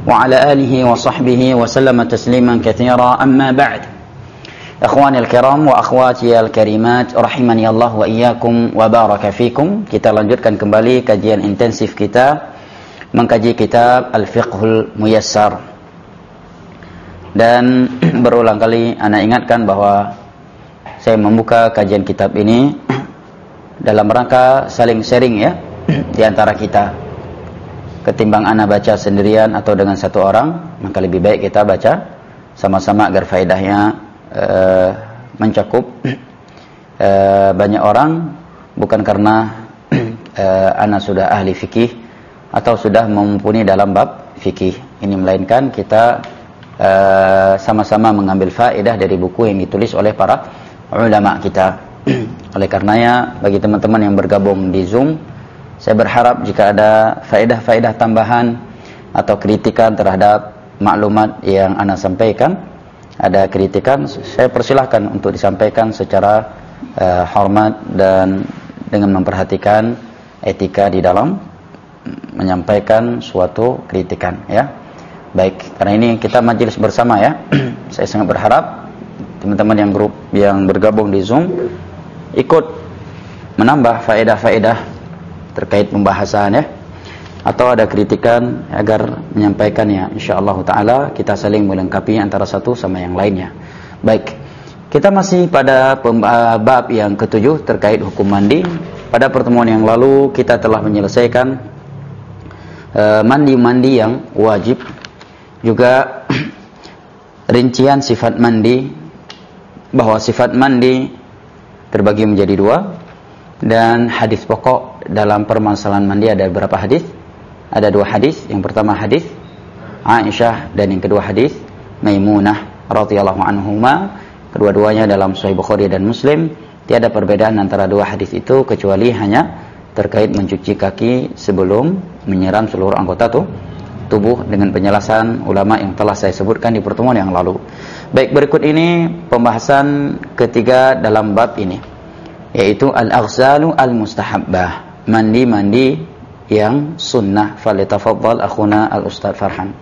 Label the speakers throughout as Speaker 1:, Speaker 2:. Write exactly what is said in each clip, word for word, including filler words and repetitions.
Speaker 1: وعلى آله وصحبه وسلم تسليما كثيرا أما بعد إخواني الكرام وأخواتي الكريمات رحمني الله وإياكم وبارك فيكم. Kita lanjutkan kembali kajian intensif kita mengkaji kitab Al-Fiqhul Muyassar. Dan berulang kali ana ingatkan bahwa saya membuka kajian kitab ini dalam rangka saling sharing ya di antara kita. Ketimbang ana baca sendirian atau dengan satu orang, maka lebih baik kita baca sama-sama agar faedahnya uh, mencakup uh, banyak orang, bukan karena uh, ana sudah ahli fikih atau sudah mumpuni dalam bab fikih. Ini melainkan kita uh, sama-sama mengambil faedah dari buku yang ditulis oleh para ulama kita. Oleh karenanya bagi teman-teman yang bergabung di Zoom, saya berharap jika ada faedah-faedah tambahan atau kritikan terhadap maklumat yang ana sampaikan, ada kritikan, saya persilahkan untuk disampaikan secara uh, hormat dan dengan memperhatikan etika di dalam menyampaikan suatu kritikan ya. Baik, karena ini kita majelis bersama ya. Saya sangat berharap teman-teman yang grup yang bergabung di Zoom ikut menambah faedah-faedah terkait pembahasan ya, atau ada kritikan agar menyampaikannya. Insyaallah taala kita saling melengkapi antara satu sama yang lainnya. Baik, kita masih pada bab yang ketujuh terkait hukum mandi. Pada pertemuan yang lalu kita telah menyelesaikan uh, mandi-mandi yang wajib, juga rincian sifat mandi, bahwa sifat mandi terbagi menjadi dua, dan hadis pokok dalam permasalahan mandi ada berapa hadis? Ada dua hadis. Yang pertama hadis Aisyah dan yang kedua hadis Maimunah radhiyallahu anhuma. Kedua-duanya dalam Sahih Bukhari dan Muslim. Tiada perbedaan antara dua hadis itu kecuali hanya terkait mencuci kaki sebelum menyiram seluruh anggota tuh tubuh dengan penjelasan ulama yang telah saya sebutkan di pertemuan yang lalu. Baik, berikut ini pembahasan ketiga dalam bab ini, yaitu al-aghsalu al-mustahabbah, mandi-mandi yang sunnah. Falyatafaddal akhuna al-ustaz Farhan.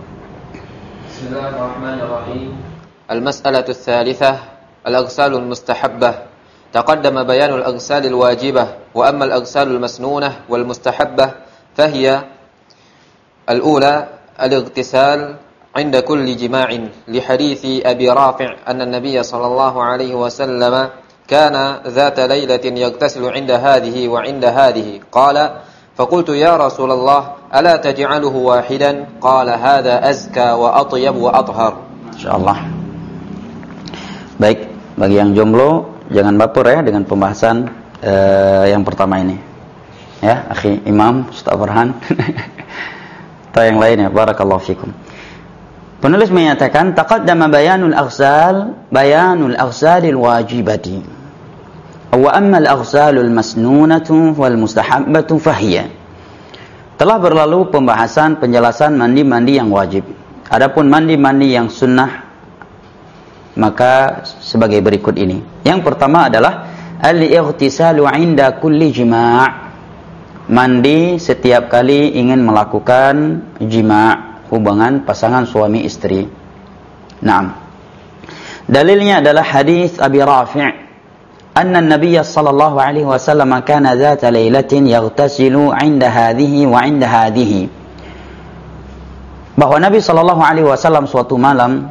Speaker 2: Bismillahirrahmanirrahim. Al-mas'alatu ats-tsalitsah, al-aghsalu al-mustahabbah. Taqaddama bayanu al-aghsal al-wajibah, wa amma al-aghsal al-masnunah wal-mustahabbah fahiya al-ula al-ightisal عند كل جماع لحديث أبي رافع أن النبي صلى الله عليه وسلم كان ذات ليلة يغتسل عند هذه وعند هذه قال فقلت يا رسول الله ألا تجعله واحدا قال هذا أزكى وأطيب وأطهر.
Speaker 1: InsyaAllah. Baik, bagi yang jomblo jangan baper ya dengan pembahasan uh, yang pertama ini ya, akhi Imam Ustaz Farhan atau yang lainnya. Barakallahu fikum. Penulis menyatakan taqaddama bayanul aghsal bayanul aghsalil wajibati wa amma al-aghsalul masnunatu wal mustahabbatu fahiya. Telah berlalu pembahasan penjelasan mandi-mandi yang wajib. Adapun mandi-mandi yang sunnah maka sebagai berikut ini. Yang pertama adalah al-ightisalu 'inda kulli jima'. Mandi setiap kali ingin melakukan jima', hubungan pasangan suami istri. Naam. Dalilnya adalah hadis Abi Rafi' anna an-nabiy sallallahu alaihi wasallam kana dzata lailatin yaghtasilu 'inda hadhihi wa 'inda hadhihi. Bahwa Nabi sallallahu alaihi wasallam suatu malam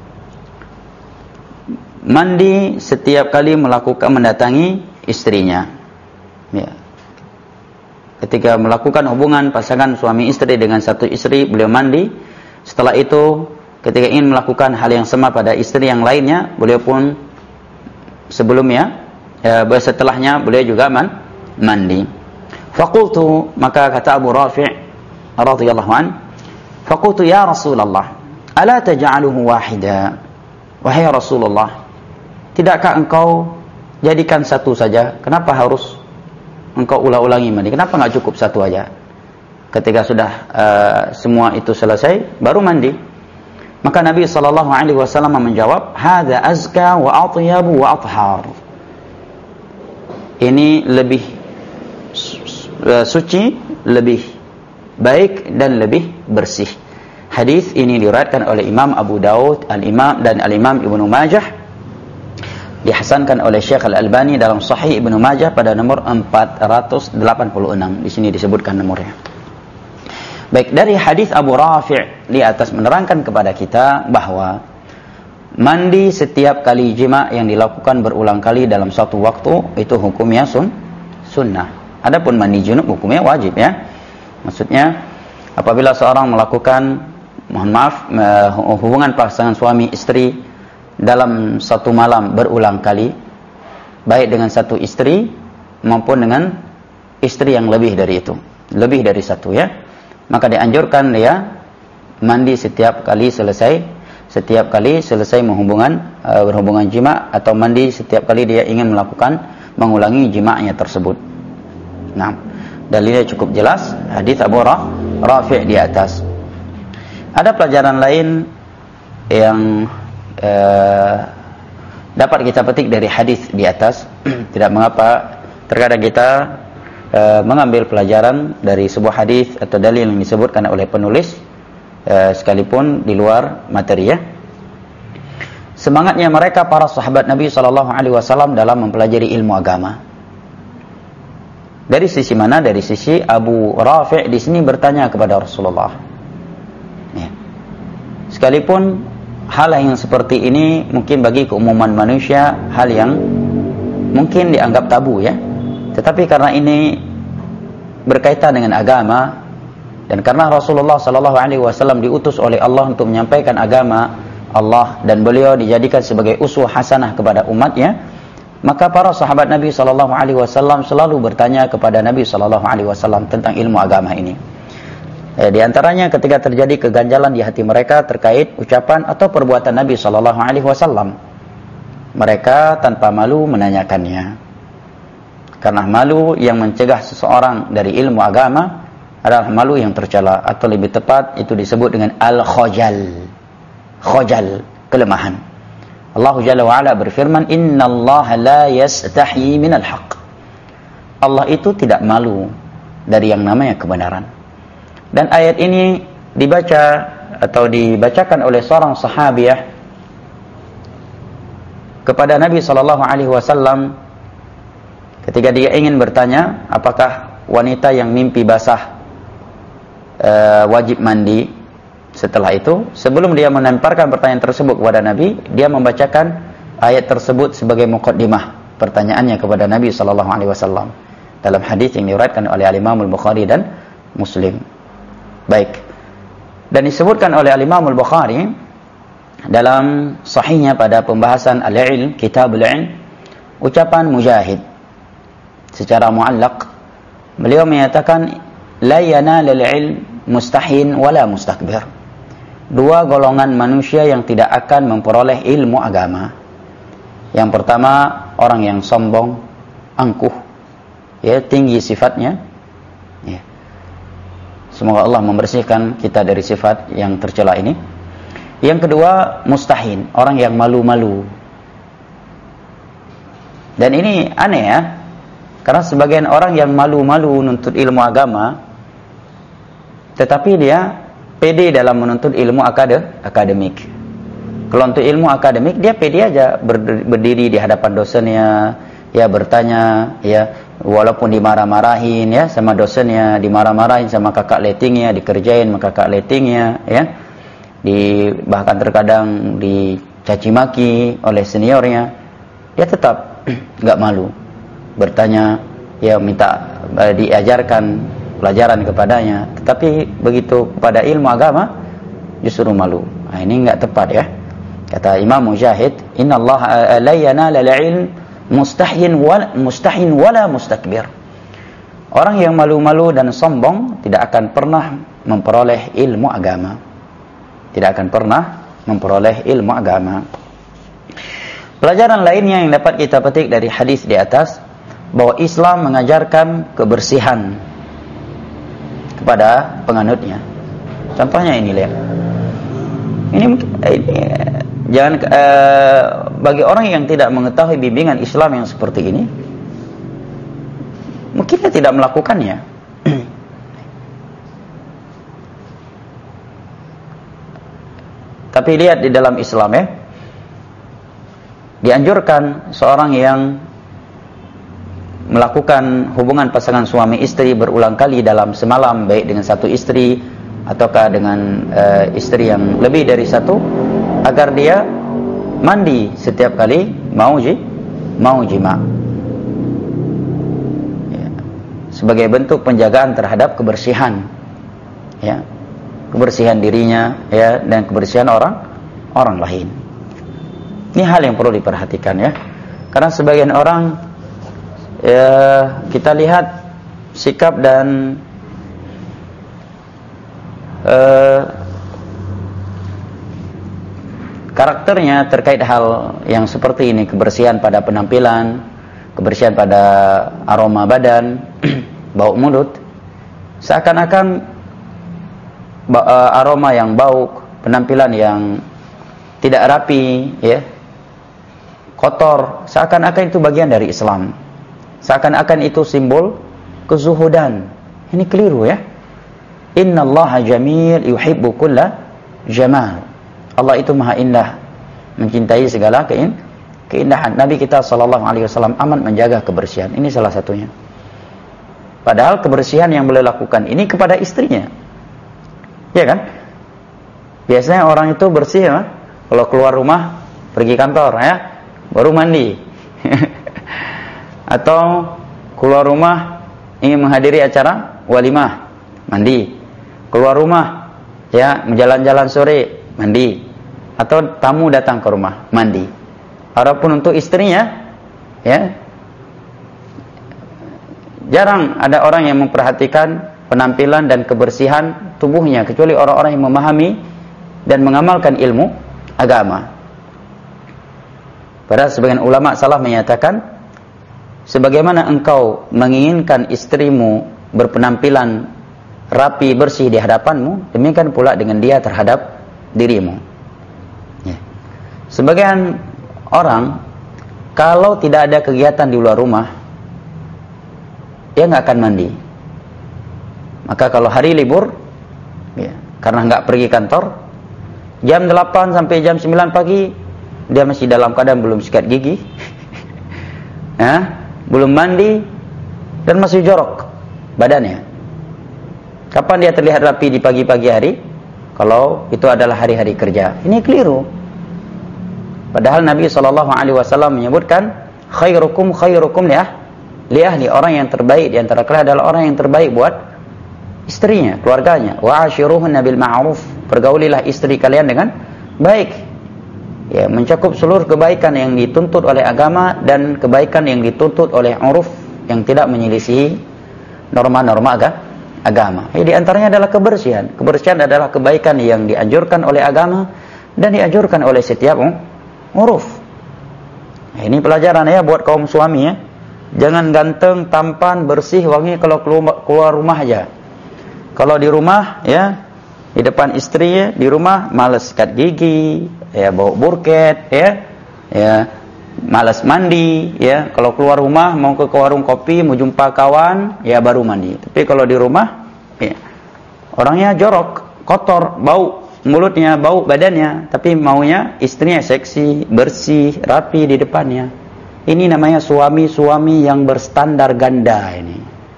Speaker 1: mandi setiap kali melakukan mendatangi istrinya. Ya. Ketika melakukan hubungan pasangan suami istri dengan satu istri, beliau mandi. Setelah itu, ketika ingin melakukan hal yang sama pada istri yang lainnya, beliau pun sebelumnya, ya, setelahnya beliau juga man, mandi. Faqultu, maka kata Abu Rafi' radhiyallahu an, faqultu ya Rasulullah, ala taj'aluhu wahida? Wahai Rasulullah, tidakkah engkau jadikan satu saja? Kenapa harus engkau ulang-ulangi mandi? Kenapa enggak cukup satu aja? Ketika sudah uh, semua itu selesai, baru mandi. Maka Nabi sallallahu alaihi wasallam menjawab, "Hadza azka wa atyab wa athhar." Ini lebih suci, lebih baik dan lebih bersih. Hadis ini diriwayatkan oleh Imam Abu Daud, Al-Imam dan Al-Imam Ibnu Majah. Dihasankan oleh Syekh Al-Albani dalam Sahih Ibnu Majah pada nomor empat ratus delapan puluh enam. Di sini disebutkan nomornya. Baik, dari hadis Abu Rafi' di atas menerangkan kepada kita bahwa mandi setiap kali jima yang dilakukan berulang kali dalam satu waktu itu hukumnya sun, sunnah. Adapun mandi junub hukumnya wajib ya. Maksudnya apabila seorang melakukan, mohon maaf, hubungan pasangan suami istri dalam satu malam berulang kali, baik dengan satu istri maupun dengan istri yang lebih dari itu, lebih dari satu ya, maka dianjurkan dia mandi setiap kali selesai setiap kali selesai menghubungan uh, berhubungan jima, atau mandi setiap kali dia ingin melakukan mengulangi jima'nya tersebut. Nah, dalilnya cukup jelas, hadis Abu Rafi' di atas. Ada pelajaran lain yang uh, dapat kita petik dari hadis di atas. Tidak mengapa terkadang kita uh, mengambil pelajaran dari sebuah hadis atau dalil yang disebutkan oleh penulis, Uh, sekalipun di luar materi ya. Semangatnya mereka para sahabat Nabi sallallahu alaihi wasallam dalam mempelajari ilmu agama. Dari sisi mana? Dari sisi Abu Rafi' di sini bertanya kepada Rasulullah. Ya. Sekalipun hal yang seperti ini mungkin bagi keumuman manusia hal yang mungkin dianggap tabu ya. Tetapi karena ini berkaitan dengan agama, dan karena Rasulullah sallallahu alaihi wasallam diutus oleh Allah untuk menyampaikan agama Allah dan beliau dijadikan sebagai uswah hasanah kepada umatnya, maka para sahabat Nabi sallallahu alaihi wasallam selalu bertanya kepada Nabi sallallahu alaihi wasallam tentang ilmu agama ini. Eh, di antaranya ketika terjadi keganjalan di hati mereka terkait ucapan atau perbuatan Nabi sallallahu alaihi wasallam, mereka tanpa malu menanyakannya. Karena malu yang mencegah seseorang dari ilmu agama adalah malu yang tercela, atau lebih tepat itu disebut dengan al-khajal. Khajal, kelemahan. Allah Jalla wa Ala berfirman, "Innallaha la yastahi minal haqq." Allah itu tidak malu dari yang namanya kebenaran. Dan ayat ini dibaca atau dibacakan oleh seorang sahabiah kepada Nabi sallallahu alaihi wasallam ketika dia ingin bertanya apakah wanita yang mimpi basah Uh, wajib mandi. Setelah itu, sebelum dia melemparkan pertanyaan tersebut kepada Nabi, dia membacakan ayat tersebut sebagai muqaddimah pertanyaannya kepada Nabi sallallahu alaihi wasallam dalam hadis yang diriwayatkan oleh Al-Imam Al-Bukhari dan Muslim. Baik. Dan disebutkan oleh Al-Imam Al-Bukhari dalam sahihnya pada pembahasan Al-Ilm, Kitab Al-Ilm, ucapan Mujahid secara muallaq, beliau menyatakan la yanalul ilm mustahin wala mustakbir. Dua golongan manusia yang tidak akan memperoleh ilmu agama. Yang pertama, orang yang sombong, angkuh, ya, tinggi sifatnya. Ya. Semoga Allah membersihkan kita dari sifat yang tercela ini. Yang kedua, mustahin, orang yang malu-malu. Dan ini aneh ya, karena sebagian orang yang malu-malu menuntut ilmu agama, tetapi dia pede dalam menuntut ilmu akademik. Kalau untuk ilmu akademik dia pede aja berdiri di hadapan dosennya, ya bertanya, ya walaupun dimarah-marahin ya sama dosennya, dimarah-marahin sama kakak letingnya, dikerjain sama kakak letingnya, ya, di bahkan terkadang dicaci maki oleh seniornya, dia tetap nggak malu bertanya, ya minta uh, diajarkan pelajaran kepadanya. Tetapi begitu kepada ilmu agama justru malu. Nah, ini enggak tepat ya. Kata Imam Mujahid, "Innallaha la yanala al-ilm mustahin wala mustahin wala mustakbir." Orang yang malu-malu dan sombong tidak akan pernah memperoleh ilmu agama. Tidak akan pernah memperoleh ilmu agama. Pelajaran lainnya yang dapat kita petik dari hadis di atas, bahwa Islam mengajarkan kebersihan kepada penganutnya. Contohnya ini, lihat. Ini, ini jangan uh, bagi orang yang tidak mengetahui bimbingan Islam yang seperti ini, mungkin dia tidak melakukannya. Tapi lihat di dalam Islam ya, dianjurkan seorang yang melakukan hubungan pasangan suami istri berulang kali dalam semalam, baik dengan satu istri ataukah dengan uh, istri yang lebih dari satu, agar dia mandi setiap kali mau ji, mau jima, ya, sebagai bentuk penjagaan terhadap kebersihan, ya, kebersihan dirinya, ya, dan kebersihan orang orang lain. Ini hal yang perlu diperhatikan ya, karena sebagian orang, ya, kita lihat sikap dan uh, karakternya terkait hal yang seperti ini, kebersihan pada penampilan, kebersihan pada aroma badan, bau mulut, seakan-akan uh, aroma yang bau, penampilan yang tidak rapi, ya, kotor, seakan-akan itu bagian dari Islam, seakan-akan itu simbol kezuhudan. Ini keliru ya. Innallaha jamil yuhibbu kulla jamal. Allah itu maha indah, mencintai segala kein keindahan. Nabi kita sallallahu alaihi wasallam amat menjaga kebersihan. Ini salah satunya. Padahal kebersihan yang beliau lakukan ini kepada istrinya, ya kan? Biasanya orang itu bersih ya, kalau keluar rumah pergi kantor ya, baru mandi. Atau keluar rumah ingin menghadiri acara walimah, mandi. Keluar rumah ya, jalan-jalan sore, mandi. Atau tamu datang ke rumah, mandi. Adapun untuk istrinya, ya, jarang ada orang yang memperhatikan penampilan dan kebersihan tubuhnya, kecuali orang-orang yang memahami dan mengamalkan ilmu agama. Padahal sebagian ulama salaf menyatakan, sebagaimana engkau menginginkan istrimu berpenampilan rapi bersih di hadapanmu, demikian pula dengan dia terhadap dirimu. Ya. Sebagian orang, kalau tidak ada kegiatan di luar rumah, dia nggak akan mandi. Maka kalau hari libur, ya, karena nggak pergi kantor, jam delapan sampai jam sembilan pagi dia masih dalam keadaan belum sikat gigi, ya, belum mandi, dan masih jorok badannya. Kapan dia terlihat rapi di pagi-pagi hari? Kalau itu adalah hari-hari kerja. Ini keliru. Padahal Nabi shallallahu alaihi wasallam menyebutkan, khairukum khairukum liah liahli, orang yang terbaik di antara kalian adalah orang yang terbaik buat istrinya, keluarganya. Wa ashiruhunna bil ma'ruf, pergaulilah istri kalian dengan baik. Ya, mencakup seluruh kebaikan yang dituntut oleh agama dan kebaikan yang dituntut oleh uruf yang tidak menyelisihi norma-norma agama. agama. Ya, di antaranya adalah kebersihan. Kebersihan adalah kebaikan yang dianjurkan oleh agama dan dianjurkan oleh setiap uruf. Nah, ini pelajaran ya buat kaum suami ya. Jangan ganteng, tampan, bersih, wangi kalau keluar rumah aja. Kalau di rumah ya, di depan istri ya, di rumah malas sikat gigi, ya bau burket ya, ya malas mandi ya. Kalau keluar rumah mau ke warung kopi, mau jumpa kawan, ya baru mandi. Tapi kalau di rumah ya, orangnya jorok, kotor, bau mulutnya, bau badannya, tapi maunya istrinya seksi, bersih, rapi di depannya. Ini namanya suami-suami yang berstandar ganda ini.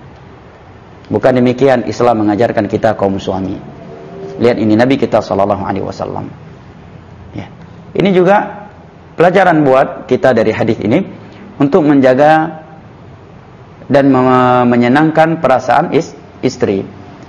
Speaker 1: Bukan demikian Islam mengajarkan kita kaum suami. Lihat ini Nabi kita sallallahu alaihi wasallam. Ya. Ini juga pelajaran buat kita dari hadis ini untuk menjaga dan menyenangkan perasaan istri.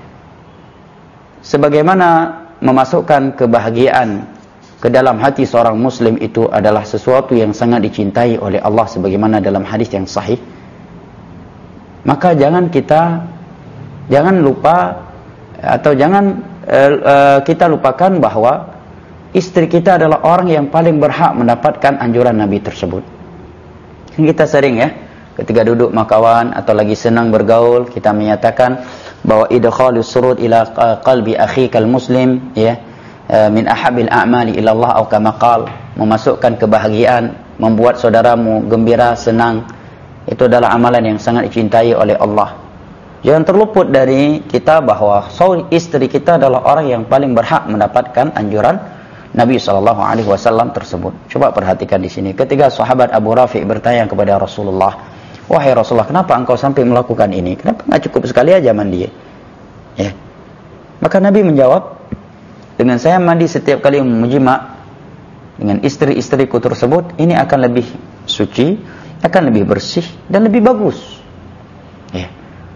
Speaker 1: Sebagaimana memasukkan kebahagiaan ke dalam hati seorang muslim itu adalah sesuatu yang sangat dicintai oleh Allah sebagaimana dalam hadis yang sahih. Maka jangan kita jangan lupa atau jangan uh, uh, kita lupakan bahwa istri kita adalah orang yang paling berhak mendapatkan anjuran Nabi tersebut. Kita sering ya, ketika duduk makawan atau lagi senang bergaul, kita menyatakan bahwa idkhalus surur ila qalbi akhikal muslim, ya, min ahabil a'mali ila Allah atau kama qala, memasukkan kebahagiaan, membuat saudaramu gembira, senang, itu adalah amalan yang sangat dicintai oleh Allah. Jangan terluput dari kita bahwa istri kita adalah orang yang paling berhak mendapatkan anjuran Nabi shallallahu alaihi wasallam tersebut. Coba perhatikan di sini. Ketika sahabat Abu Rafi bertanya kepada Rasulullah, wahai Rasulullah, kenapa engkau sampai melakukan ini? Kenapa nggak cukup sekali aja mandi? Ya. Maka Nabi menjawab, dengan saya mandi setiap kali menjima dengan istri-istriku tersebut, ini akan lebih suci, akan lebih bersih dan lebih bagus. Ya.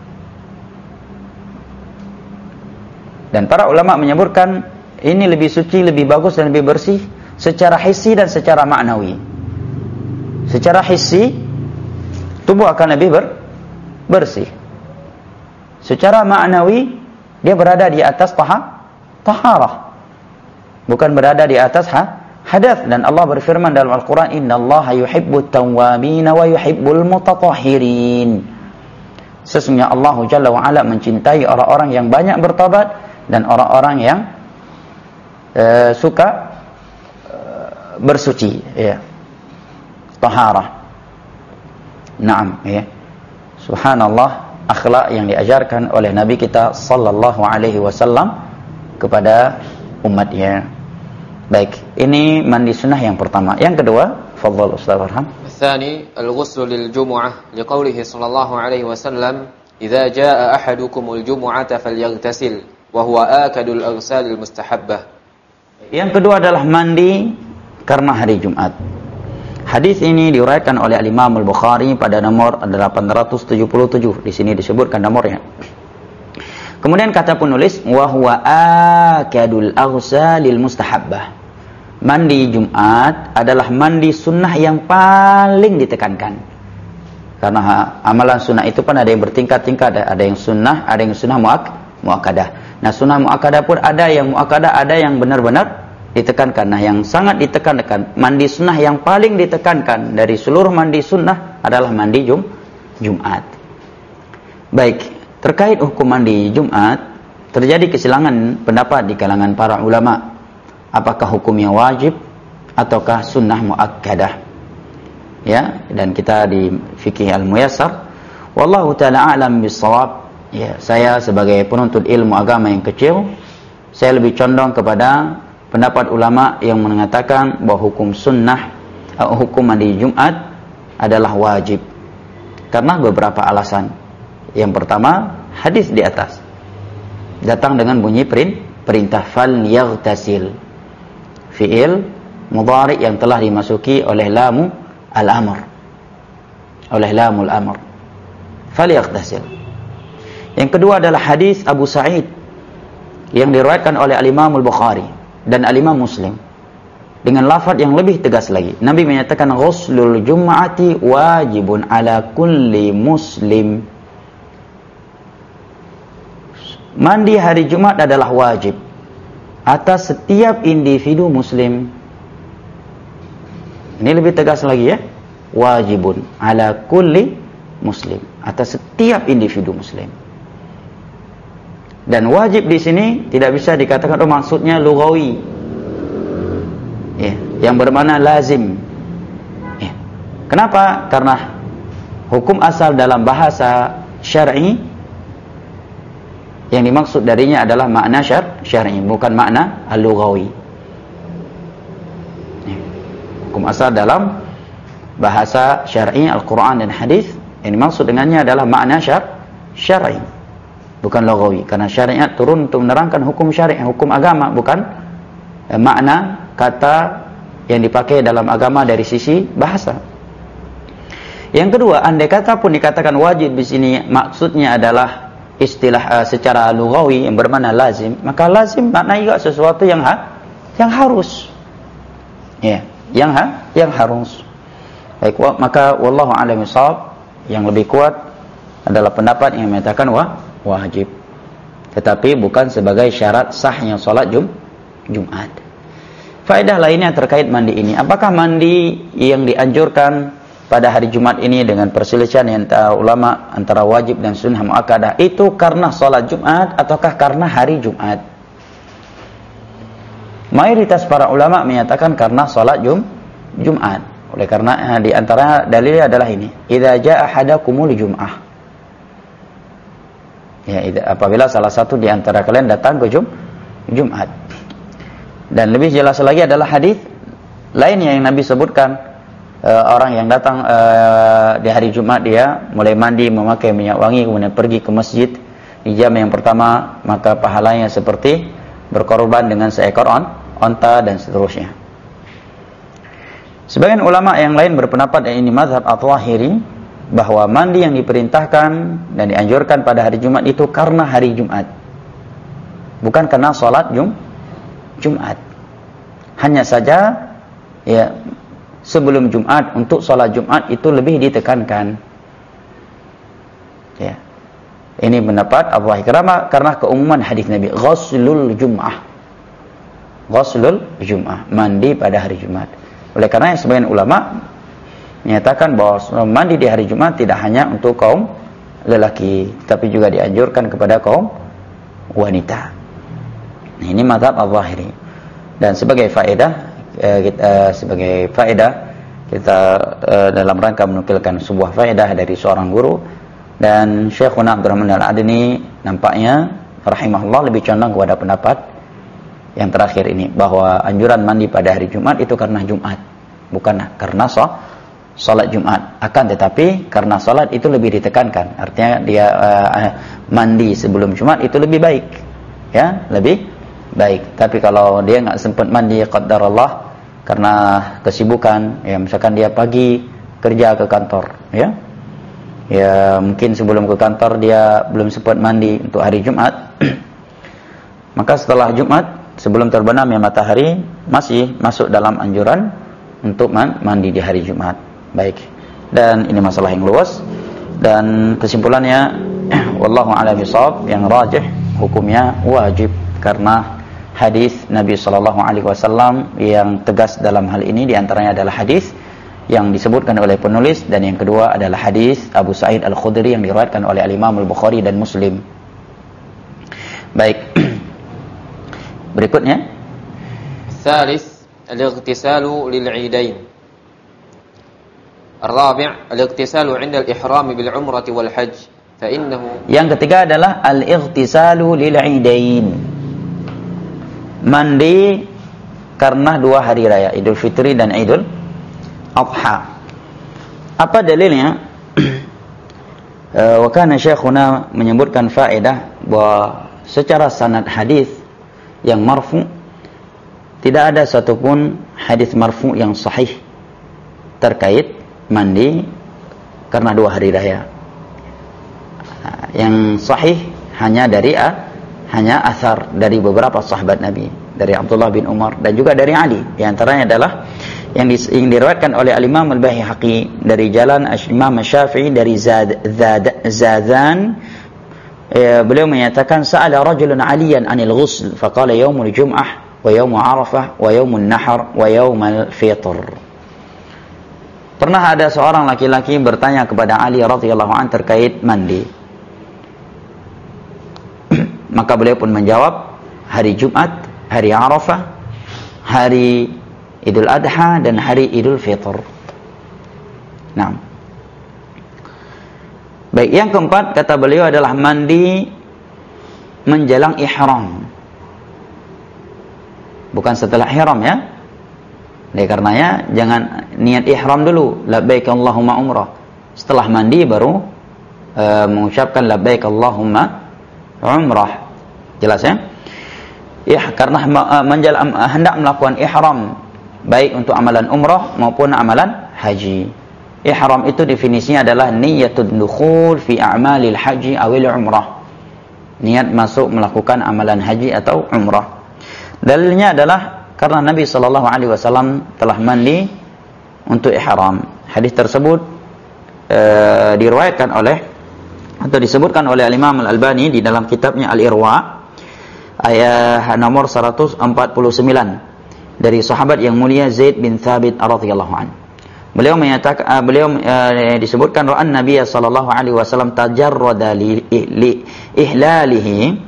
Speaker 1: Dan para ulama menyebutkan ini lebih suci, lebih bagus dan lebih bersih secara hissi dan secara maknawi. Secara hissi, tubuh akan lebih ber, bersih. Secara maknawi, dia berada di atas taha, taharah. Bukan berada di atas ha, hadath. Dan Allah berfirman dalam Al-Quran, Innallaha yuhibbut tawwabina wa yuhibbul mutatahhirin. Sesungguhnya Allah Jalla wa Ala mencintai orang-orang yang banyak bertobat dan orang-orang yang Uh, suka uh, bersuci, ya, taharah. Naam, ya. Subhanallah, akhlak yang diajarkan oleh Nabi kita sallallahu alaihi wasallam kepada umatnya. Baik, ini mandi sunnah yang pertama. Yang kedua, fadhal Ustaz Farhan.
Speaker 2: الثاني الغسل للجمعة لقوله صلى الله عليه وسلم إذا جاء أحدكم الجمعة فليغتسل وهو آكد الأغسال المستحبة.
Speaker 1: Yang kedua adalah mandi karena hari Jumat. Hadis ini diriwayatkan oleh Imam Al-Bukhari pada nomor delapan ratus tujuh puluh tujuh. Di sini disebutkan nomornya. Kemudian kata penulis, wa huwa akadul aghsalil mustahabbah. Mandi Jumat adalah mandi sunnah yang paling ditekankan. Karena amalan sunnah itu pun ada yang bertingkat-tingkat, ada yang sunnah, ada yang sunnah muak, muakkadah. Nah, sunnah muakkadah pun ada yang muakkadah, ada yang benar-benar ditekankan. Nah, yang sangat ditekankan, mandi sunnah yang paling ditekankan dari seluruh mandi sunnah adalah mandi Jum, Jumat. Baik, terkait hukum mandi Jumat, terjadi kesilangan pendapat di kalangan para ulama. Apakah hukumnya wajib ataukah sunnah muakkadah? Ya, dan kita di fikih al-muyassar, wallahu ta'ala a'lam bis-shawab. Ya, saya sebagai penuntut ilmu agama yang kecil, saya lebih condong kepada pendapat ulama yang mengatakan bahwa hukum sunnah, uh, hukum mandi Jumat adalah wajib. Karena beberapa alasan. Yang pertama, hadis di atas datang dengan bunyi perintah fal yaghtasil. Fi'il mudhari yang telah dimasuki oleh lamu al-amr. Oleh lamul amr. Fal yaghtasil. Yang kedua adalah hadis Abu Sa'id yang diriwayatkan oleh Al-Imam Al-Bukhari dan Al-Imam Muslim dengan lafaz yang lebih tegas lagi. Nabi menyatakan ghuslul jum'ati wajibun ala kulli muslim. Mandi hari Jumat adalah wajib atas setiap individu muslim. Ini lebih tegas lagi, ya. Wajibun ala kulli muslim, atas setiap individu muslim. Dan wajib di sini tidak bisa dikatakan oh maksudnya lughawi, ya, yang bermakna lazim. Ya. Kenapa? Karena hukum asal dalam bahasa syar'i yang dimaksud darinya adalah makna syar syar'i, bukan makna al-lughawi. Ya. Hukum asal dalam bahasa syar'i Al-Quran dan hadis yang dimaksud dengannya adalah makna syar syar'i, bukan lughawi. Karena syariat turun untuk menerangkan hukum syariat, hukum agama, bukan eh, makna kata yang dipakai dalam agama dari sisi bahasa. Yang kedua, andai kata pun dikatakan wajib di sini maksudnya adalah istilah uh, secara lughawi yang bermakna lazim, maka lazim maknanya juga sesuatu yang ha, yang harus. Ya, yang ha, yang harus. Baik, maka wallahu a'lam bishawab, yang lebih kuat adalah pendapat yang mengatakan wah wajib, tetapi bukan sebagai syarat sahnya sholat Jum, Jumat. Faedah lainnya terkait mandi ini, apakah mandi yang dianjurkan pada hari Jumat ini dengan perselisihan antara ulama antara wajib dan sunnah muakkadah itu karena sholat Jumat ataukah karena hari Jumat? Mayoritas para ulama menyatakan karena sholat Jum, Jumat. Oleh karena di antara dalilnya adalah ini, idza jaa ahadakumul jum'ah. Ya, apabila salah satu di antara kalian datang ke Jum, Jumat. Dan lebih jelas lagi adalah hadis lain yang Nabi sebutkan, e, orang yang datang e, di hari Jumat, dia mulai mandi, memakai minyak wangi, kemudian pergi ke masjid di jam yang pertama, maka pahalanya seperti berkorban dengan seekor on, onta dan seterusnya. Sebagian ulama yang lain berpendapat, dan ini mazhab At-Tahiri, bahwa mandi yang diperintahkan dan dianjurkan pada hari Jumat itu karena hari Jumat, bukan karena sholat Jum Jumat. Hanya saja ya sebelum Jumat, untuk sholat Jumat itu lebih ditekankan. Ya, ini pendapat Abu Hurairah karena keumuman hadis Nabi, ghuslul Jum'ah, ghuslul Jum'ah, mandi pada hari Jumat. Oleh karena sebagian ulama menyatakan bahwa mandi di hari Jumat tidak hanya untuk kaum lelaki, tapi juga dianjurkan kepada kaum wanita. Nah, ini mazhab Al-Zahiri. Dan sebagai faedah eh, kita, sebagai faedah kita eh, dalam rangka menukilkan sebuah faedah dari seorang guru, dan Syekhuna Abdurrahman Al-Adni nampaknya rahimahullah lebih condong kepada pendapat yang terakhir ini, bahwa anjuran mandi pada hari Jumat itu karena Jumat, bukan karena sholat Jumat. Akan tetapi karena sholat itu lebih ditekankan, artinya dia uh, mandi sebelum Jumat itu lebih baik, ya, lebih baik. Tapi kalau dia nggak sempat mandi, qadarullah, karena kesibukan, ya misalkan dia pagi kerja ke kantor, ya, ya mungkin sebelum ke kantor dia belum sempat mandi untuk hari Jumat, maka setelah Jumat sebelum terbenamnya matahari masih masuk dalam anjuran untuk mandi di hari Jumat. Baik. Dan ini masalah yang luas, dan kesimpulannya wallahu a'lam bishawab, yang rajih hukumnya wajib karena hadis Nabi sallallahu alaihi wasallam yang tegas dalam hal ini. Di antaranya adalah hadis yang disebutkan oleh penulis, dan yang kedua adalah hadis Abu Sa'id Al-Khudri yang diriwayatkan oleh Al-Imam Al-Bukhari dan Muslim. Baik. Berikutnya,
Speaker 2: Thalith, al-ightisalu lil-'idain. Ar-rabi', al-ightisalu 'inda al-ihram bil-'umrah wal-hajj, fa innahu. Yang
Speaker 1: ketiga adalah al-ightisalu lil-'idain. Mandi karena dua hari raya, Idul Fitri dan Idul Adha. Apa dalilnya? Wa kana syekhuna menyebutkan faedah bahwa secara sanad hadis yang marfu, tidak ada satupun hadis marfu yang sahih terkait mandi karena dua hari raya. Yang sahih hanya dari a hanya asar dari beberapa sahabat Nabi, dari Abdullah bin Umar dan juga dari Ali. Di antaranya adalah yang, dis, yang diriwayatkan oleh Al-Imam Al-Baihaqi dari jalan Imam Syafi'i dari Zad, Zad, Zazan. E, beliau menyatakan, sa'ala rajulun 'aliyan 'anil ghusl faqala yaumul jum'ah wa yaumu arafah wa yaumun nahar wa yaumul fitr. Pernah ada seorang laki-laki bertanya kepada Ali radhiyallahu anhu terkait mandi. Maka beliau pun menjawab, hari Jumat, hari Arafah, hari Idul Adha, dan hari Idul Fitr. Nah, baik, yang keempat kata beliau adalah mandi menjelang ihram, bukan setelah ihram, ya. Oleh karenanya jangan niat ihram dulu, labbaik Allahumma umrah, setelah mandi baru uh, mengucapkan labbaik Allahumma umrah. Jelas, ya? Ya, karena menjal, hendak melakukan ihram baik untuk amalan umrah maupun amalan haji. Ihram itu definisinya adalah niyatud dukhul fi a'malil haji awil umrah. Niat masuk melakukan amalan haji atau umrah. Dalilnya adalah karena Nabi sallallahu alaihi wasallam telah mandi untuk ihram. Hadis tersebut uh, diriwayatkan oleh atau disebutkan oleh Al-Imam Al-Albani di dalam kitabnya Al-Irwa, ayat nomor seratus empat puluh sembilan, dari sahabat yang mulia Zaid bin Thabit radhiyallahu anhu. Beliau menyatakan, uh, beliau uh, disebutkan ra'an Nabi sallallahu alaihi wasallam tajarrada li, li ihlalihi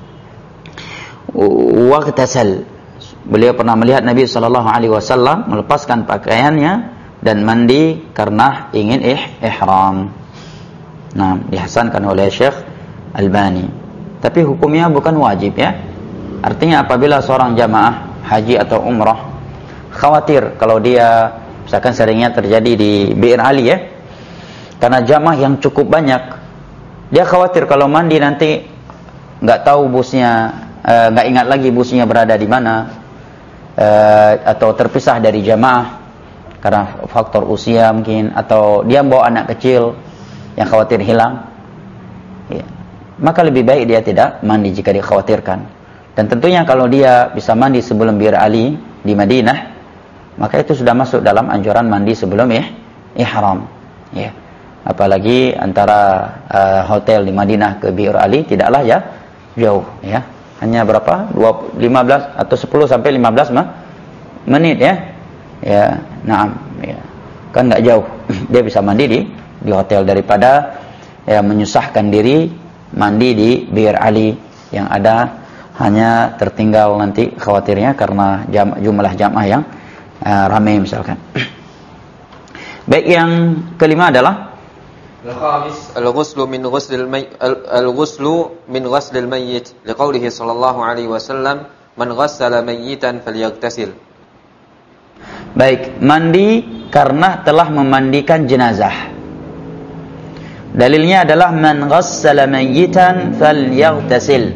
Speaker 1: wa ightasal. Beliau pernah melihat Nabi sallallahu alaihi wasallam melepaskan pakaiannya dan mandi karena ingin ih, ihram. Nah, dihasankan oleh Syekh Albani. Tapi hukumnya bukan wajib, ya. Artinya apabila seorang jamaah haji atau umrah, khawatir kalau dia, misalkan seringnya terjadi di Bir Ali ya, karena jamaah yang cukup banyak, dia khawatir kalau mandi nanti nggak tahu busnya, nggak uh, ingat lagi busnya berada di mana, uh, atau terpisah dari jamaah karena faktor usia mungkin, atau dia bawa anak kecil yang khawatir hilang, ya. Maka lebih baik dia tidak mandi jika dikhawatirkan. Dan tentunya kalau dia bisa mandi sebelum Bir Ali di Madinah, maka itu sudah masuk dalam anjuran mandi sebelum ya ihram, ya. Apalagi antara uh, hotel di Madinah ke Bir Ali tidaklah ya jauh, ya. Hanya berapa? dua, lima belas atau sepuluh sampai lima belas menit ya. Ya, naam, ya. Kan enggak jauh. Dia bisa mandi di di hotel daripada ya menyusahkan diri mandi di Bir Ali yang ada hanya tertinggal nanti khawatirnya karena jam, jumlah jamaah yang uh, ramai misalkan. Baik, yang kelima adalah
Speaker 2: al-khamis al-ghuslu min ghuslil mayyit al-ghuslu min ghuslil mayyit liqaulihi sallallahu alaihi wasallam man ghassala mayyitan falyaghtasil.
Speaker 1: Baik, mandi karena telah memandikan jenazah. Dalilnya adalah man ghassala mayyitan falyaghtasil.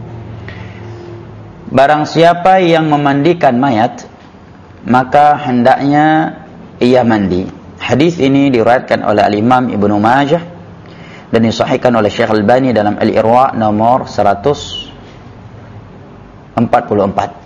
Speaker 1: Barang siapa yang memandikan mayat, maka hendaknya ia mandi. Hadis ini diriwayatkan oleh Al-Imam Ibnu Majah dan disahihkan oleh Syekh Al-Albani dalam Al-Irwa nomor seratus empat puluh empat.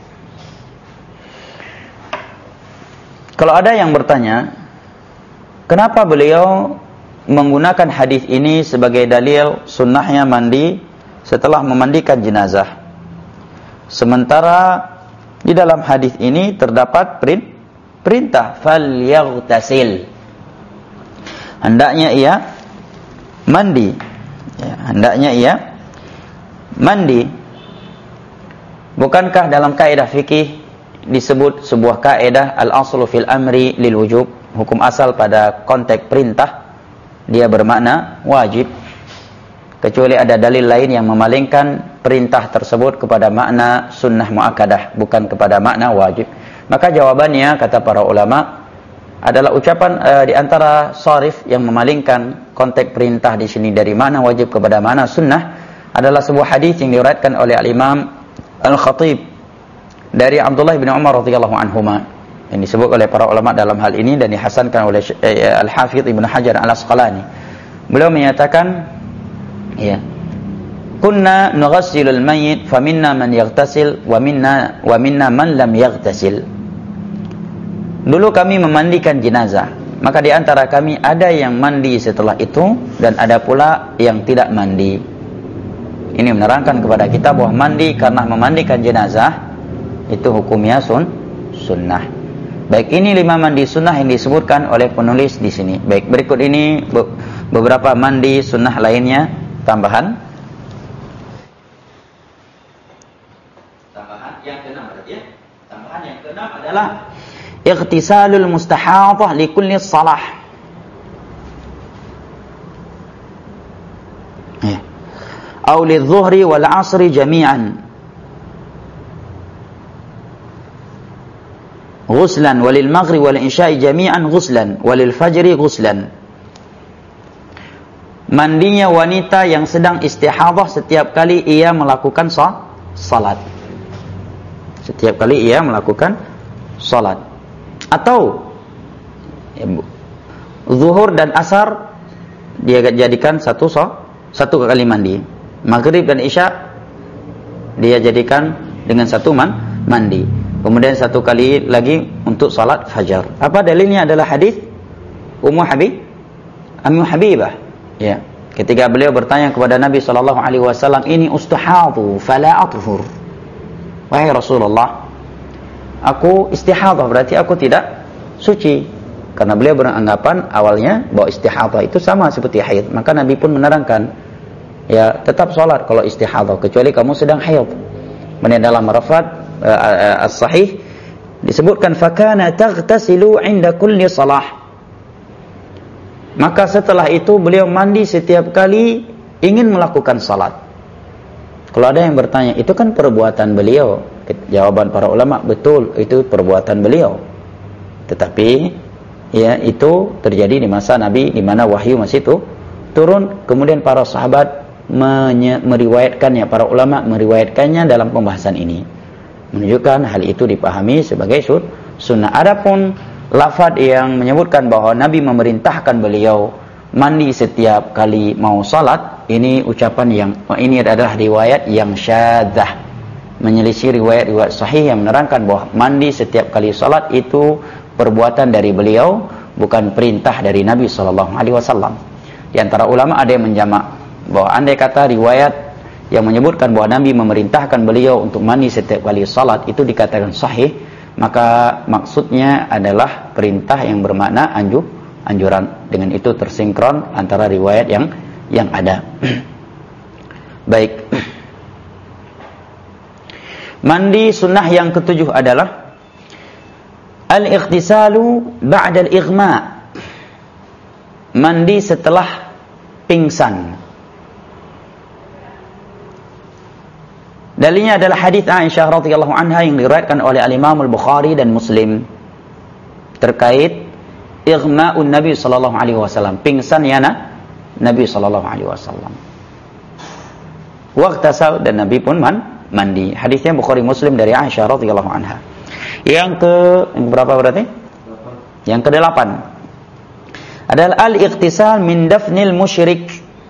Speaker 1: Kalau ada yang bertanya, kenapa beliau menggunakan hadis ini sebagai dalil sunnahnya mandi setelah memandikan jenazah? Sementara di dalam hadis ini terdapat perintah falyaghtasil, hendaknya ia mandi, ya, hendaknya ia mandi. Bukankah dalam kaidah fikih disebut sebuah kaidah al-aslu fil amri lil wujub, hukum asal pada konteks perintah dia bermakna wajib, kecuali ada dalil lain yang memalingkan perintah tersebut kepada makna sunnah muakkadah, bukan kepada makna wajib. Maka jawabannya, kata para ulama, adalah ucapan uh, di antara sharif yang memalingkan konteks perintah di sini dari makna wajib kepada makna sunnah adalah sebuah hadis yang diriwayatkan oleh Al-Imam Al-Khatib dari Abdullah bin Umar radhiyallahu anhuma, yang disebut oleh para ulama dalam hal ini dan dihasankan oleh uh, Al-Hafidz Ibnu Hajar Al-Asqalani. Beliau menyatakan, ya, kunna nughassilul mayyit faminna man yaghtasil wa minna wa minna man lam yaghtasil. Dulu kami memandikan jenazah, maka di antara kami ada yang mandi setelah itu dan ada pula yang tidak mandi. Ini menerangkan kepada kita bahwa mandi karena memandikan jenazah itu hukumnya sun sunnah. Baik, ini lima mandi sunnah yang disebutkan oleh penulis di sini. Baik, berikut ini beberapa mandi sunnah lainnya tambahan. Yang keenam ya. Tambahan yang keenam adalah ightisalul mustahadhah li kulli shalah. Ya. Aw lidh-dhuhri wal 'ashri jami'an. Ghuslan walil maghrib wal isya'i jami'an ghuslan walil fajri ghuslan. Mandinya wanita yang sedang istihadhah setiap kali ia melakukan salat. Setiap kali ia melakukan salat. Atau ya, zuhur dan asar dia jadikan satu satu kali mandi. Maghrib dan isya dia jadikan dengan satu man, mandi. Kemudian satu kali lagi untuk salat fajar. Apa dalilnya? Adalah hadis Ummu Habib, Ummu Habibah. Ya, ketika beliau bertanya kepada Nabi sallallahu alaihi wasallam, "Ini ustahadhu fala athhur." Wahai Rasulullah, aku istihadhah, berarti aku tidak suci. Karena beliau beranggapan awalnya bahwa istihadhah itu sama seperti haid. Maka Nabi pun menerangkan, ya tetap sholat kalau istihadhah, kecuali kamu sedang haid. Kemudian dalam rafat uh, as-sahih disebutkan fakana taghtasilu 'inda kulli salah. Maka setelah itu beliau mandi setiap kali ingin melakukan salat. Kalau ada yang bertanya, itu kan perbuatan beliau, Jawaban para ulama, betul, itu perbuatan beliau. Tetapi ya, itu terjadi di masa Nabi di mana wahyu masih itu turun, kemudian para sahabat menye- meriwayatkannya, para ulama meriwayatkannya dalam pembahasan ini, menunjukkan hal itu dipahami sebagai sunnah. Adapun lafaz yang menyebutkan bahwa Nabi memerintahkan beliau mandi setiap kali mau salat, ini ucapan yang ini adalah riwayat yang syadzah, menyelisih riwayat-riwayat sahih yang menerangkan bahwa mandi setiap kali salat itu perbuatan dari beliau, bukan perintah dari Nabi sallallahu alaihi wasallam. Di antara ulama ada yang menjamak bahwa andai kata riwayat yang menyebutkan bahwa Nabi memerintahkan beliau untuk mandi setiap kali salat itu dikatakan sahih, maka maksudnya adalah perintah yang bermakna anju, anjuran. Dengan itu tersinkron antara riwayat yang yang ada. Baik. Mandi sunnah yang ketujuh adalah al-ightisalu ba'da al-ighma. Mandi setelah pingsan. Dalilnya adalah hadis Aisyah radhiyallahu anha yang diriwayatkan oleh al-Imam al-Bukhari dan Muslim terkait ighma'un Nabi sallallahu alaihi wasallam, pingsan ya na, Nabi sallallahu alaihi wasallam. Waqtasal, dan Nabi pun man, mandi. Hadisnya Bukhari Muslim dari Aisyah radhiyallahu anha. Yang ke yang berapa berarti? Yang kedelapan adalah al-ightisal min dafnil musyrik.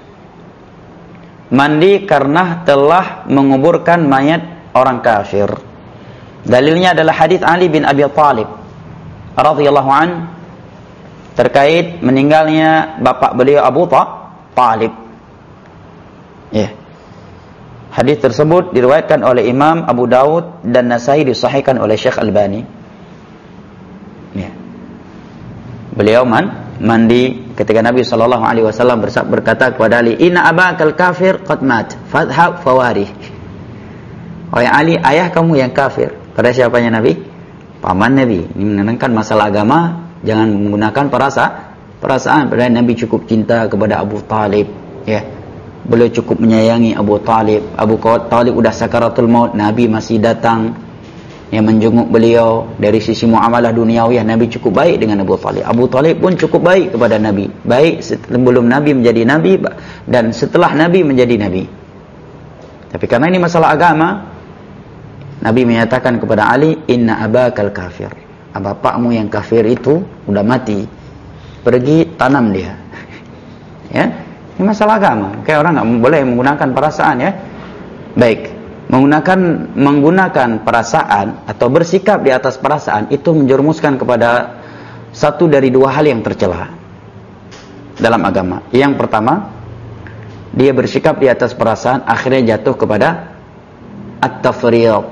Speaker 1: Mandi karena telah menguburkan mayat orang kafir. Dalilnya adalah hadis Ali bin Abi Thalib radhiyallahu an terkait meninggalnya bapak beliau Abu Talib. Ya. Yeah. Hadis tersebut diriwayatkan oleh Imam Abu Daud dan Nasai, disahihkan oleh Syekh Albani. Ya. Beliau man, mandi ketika Nabi sallallahu alaihi wasallam berkata kepada Ali, "Inna abakal kafir qad mat, fadhhab fawari." Wahai Ali, ayah kamu yang kafir. Pada siapanya Nabi? Paman Nabi. Ini menerangkan masalah agama, jangan menggunakan perasa, perasaan. Padahal Nabi cukup cinta kepada Abu Talib. Ya. Beliau cukup menyayangi Abu Talib. Abu Talib udah sakaratul maut, Nabi masih datang yang menjenguk beliau. Dari sisi muamalah duniawi, Nabi cukup baik dengan Abu Talib. Abu Talib pun cukup baik kepada Nabi, baik sebelum Nabi menjadi Nabi dan setelah Nabi menjadi Nabi. Tapi karena ini masalah agama, Nabi menyatakan kepada Ali, "Inna abakal kafir." Bapakmu yang kafir itu udah mati, pergi tanam dia. Ya, ini masalah agama. Kayak orang nggak boleh menggunakan perasaan, ya. Baik, menggunakan menggunakan perasaan atau bersikap di atas perasaan itu menjerumuskan kepada satu dari dua hal yang tercela dalam agama. Yang pertama, dia bersikap di atas perasaan, akhirnya jatuh kepada at-tafriq,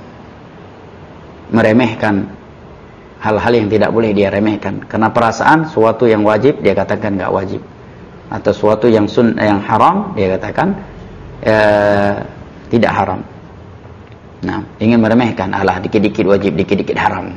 Speaker 1: meremehkan hal-hal yang tidak boleh dia remehkan. Karena perasaan suatu yang wajib dia katakan enggak wajib, atau suatu yang sun yang haram dia katakan eh, tidak haram. Nah, ingin meremehkan, alah dikit-dikit wajib, dikit-dikit haram.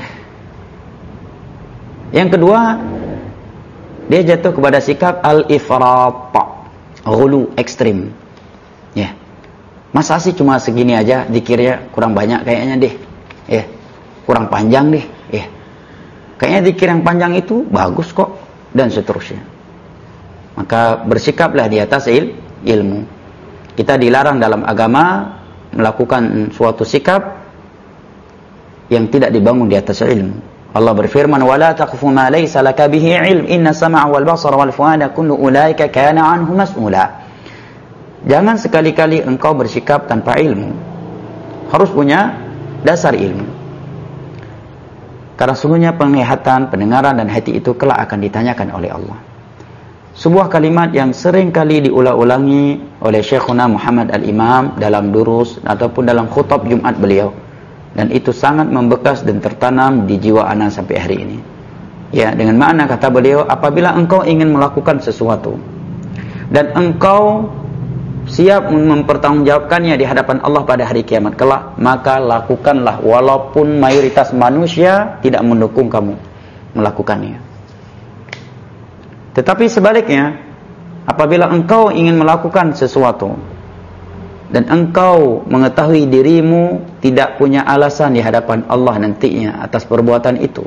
Speaker 1: Yang kedua, dia jatuh kepada sikap al-ifrat, ghulu, ekstrim. Ya. Masa sih cuma segini aja, zikirnya kurang banyak kayaknya deh. Ya. Kurang panjang deh. Ya. Kayaknya zikir yang panjang itu bagus kok, dan seterusnya. Maka bersikaplah di atas il, ilmu. Kita dilarang dalam agama melakukan suatu sikap yang tidak dibangun di atas ilmu. Allah berfirman, "Wala taqfu ma laysa laka bihi ilm, inna sam'a wal basara wal fuada kullu ulaika kana anhu mas'ula." Jangan sekali-kali engkau bersikap tanpa ilmu. Harus punya dasar ilmu. Karena sungguhnya penglihatan, pendengaran dan hati itu kelak akan ditanyakan oleh Allah. Sebuah kalimat yang sering kali diulang-ulangi oleh Syekhuna Muhammad Al-Imam dalam durus ataupun dalam khutbah Jumat beliau, dan itu sangat membekas dan tertanam di jiwa ana sampai hari ini. Ya, dengan makna kata beliau, apabila engkau ingin melakukan sesuatu dan engkau siap mempertanggungjawabkannya di hadapan Allah pada hari kiamat kelak, maka lakukanlah walaupun mayoritas manusia tidak mendukung kamu melakukannya. Tetapi sebaliknya, apabila engkau ingin melakukan sesuatu dan engkau mengetahui dirimu tidak punya alasan di hadapan Allah nantinya atas perbuatan itu,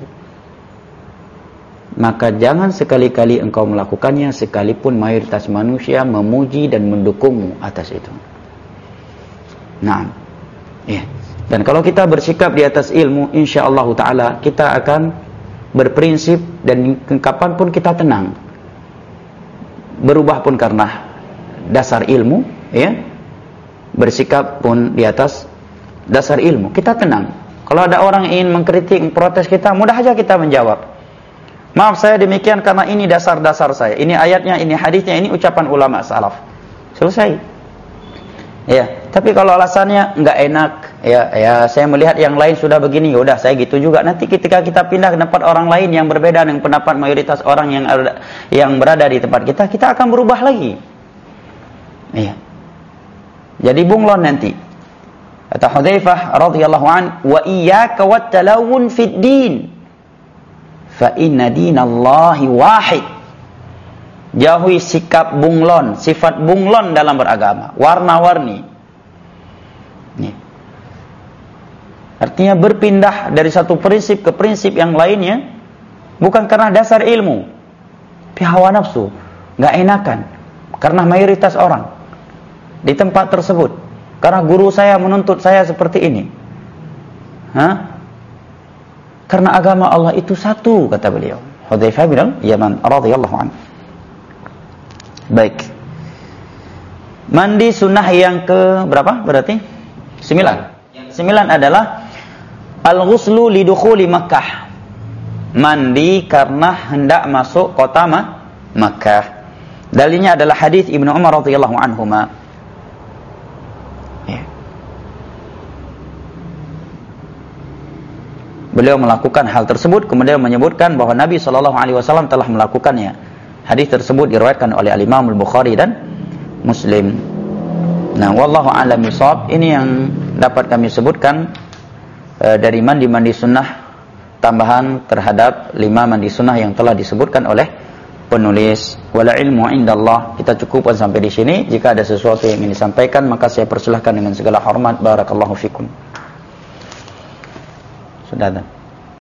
Speaker 1: maka jangan sekali-kali engkau melakukannya sekalipun mayoritas manusia memuji dan mendukungmu atas itu. Nah, ya. Dan kalau kita bersikap di atas ilmu, insyaallah taala kita akan berprinsip dan kapanpun kita tenang. Berubah pun karena dasar ilmu, ya. Bersikap pun di atas dasar ilmu, kita tenang. Kalau ada orang ingin mengkritik, protes kita, mudah saja kita menjawab. Maaf saya demikian karena ini dasar-dasar saya. Ini ayatnya, ini hadisnya, ini ucapan ulama salaf. Selesai. Ya, tapi kalau alasannya enggak enak, ya, ya saya melihat yang lain sudah begini, ya udah saya gitu juga. Nanti ketika kita pindah ke tempat orang lain yang berbeda dengan pendapat mayoritas orang yang ada, yang berada di tempat kita, kita akan berubah lagi. Iya. Jadi bunglon nanti. Kata Hudzaifah radhiyallahu an, wa iyyaka wat talawun fid din. Fa inna dinallahi wahid. Jauhi sikap bunglon, sifat bunglon dalam beragama, warna-warni. Nih. Artinya berpindah dari satu prinsip ke prinsip yang lainnya bukan karena dasar ilmu, tapi hawa nafsu, nggak enakan karena mayoritas orang di tempat tersebut, karena guru saya menuntut saya seperti ini. Hah? Karena agama Allah itu satu, kata beliau. Hudzaifah bin Yaman radhiyallahu anhu. Baik. Mandi sunnah yang ke berapa berarti? Sembilan. Sembilan adalah al-ghuslu lidukhuli Makkah. Mandi karena hendak masuk kota Makkah. Dalilnya adalah hadis Ibnu Umar radhiyallahu anhuma. Ya. Beliau melakukan hal tersebut kemudian menyebutkan bahwa Nabi sallallahu alaihi wasallam telah melakukannya. Hadis tersebut diriwayatkan oleh Al-Imam Al-Bukhari dan Muslim. Nah, wallahu a'lam bishawab. Ini yang dapat kami sebutkan e, dari mandi-mandi sunnah tambahan terhadap lima mandi sunnah yang telah disebutkan oleh penulis. Wala ilmu indallah. Kita cukupkan sampai di sini. Jika ada sesuatu yang ingin disampaikan, maka saya persilahkan dengan segala hormat. Barakallahu fikum. Sudah ada.